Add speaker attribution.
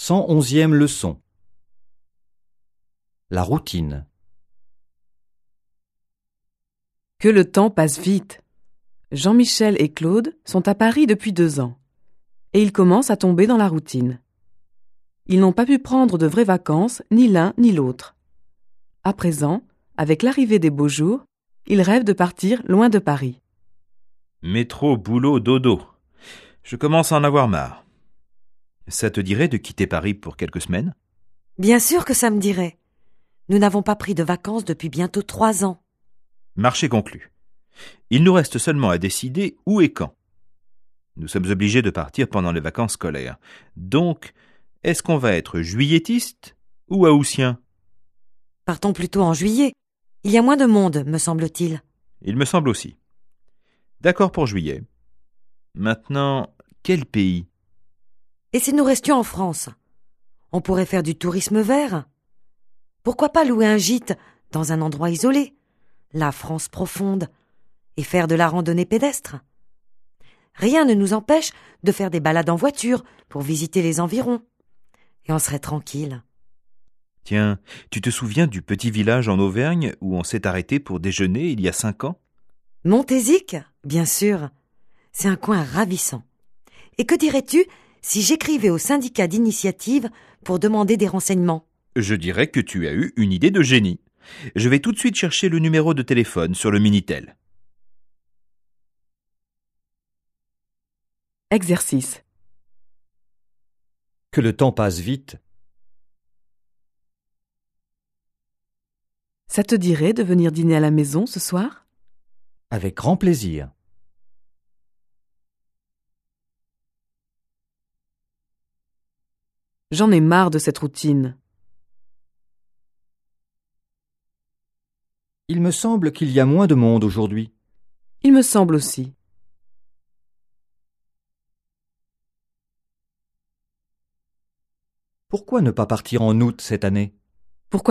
Speaker 1: 111e leçon. La routine.
Speaker 2: Que le temps passe vite. Jean-Michel et Claude sont à Paris depuis 2 ans et ils commencent à tomber dans la routine. Ils n'ont pas pu prendre de vraies vacances, ni l'un ni l'autre. À présent, avec l'arrivée des beaux jours, ils rêvent de partir loin de Paris.
Speaker 3: Métro, boulot, dodo. Je commence à en avoir marre. Ça te dirait de quitter Paris pour quelques semaines ?
Speaker 4: Bien sûr que ça me dirait. Nous n'avons pas pris de vacances depuis bientôt 3 ans.
Speaker 3: Marché conclu. Il nous reste seulement à décider où et quand. Nous sommes obligés de partir pendant les vacances scolaires. Donc, est-ce qu'on va être juilletiste ou haussien ?
Speaker 4: Partons plutôt en juillet. Il y a moins de monde, me semble-t-il.
Speaker 3: Il me semble aussi. D'accord pour juillet. Maintenant, quel pays ?
Speaker 4: Et si nous restions en France ? On pourrait faire du tourisme vert. Pourquoi pas louer un gîte dans un endroit isolé, la France profonde, et faire de la randonnée pédestre ? Rien ne nous empêche de faire des balades en voiture pour visiter les environs. Et on serait tranquille.
Speaker 3: Tiens, tu te souviens du petit village en Auvergne où on s'est arrêté pour déjeuner il y a 5 ans ?
Speaker 4: Montézic, bien sûr. C'est un coin ravissant. Et que dirais-tu si j'écrivais au syndicat d'initiative pour demander des renseignements ?
Speaker 3: Je dirais que tu as eu une idée de génie. Je vais tout de suite chercher le numéro de téléphone sur le Minitel.
Speaker 2: Exercice.
Speaker 1: Que le temps passe vite.
Speaker 2: Ça te dirait de venir dîner à la maison ce soir ?
Speaker 1: Avec grand plaisir.
Speaker 2: J'en ai marre de cette routine.
Speaker 1: Il me semble qu'il y a moins de monde aujourd'hui.
Speaker 2: Il me semble aussi.
Speaker 1: Pourquoi ne pas partir en août cette année ?
Speaker 2: Pourquoi pas ?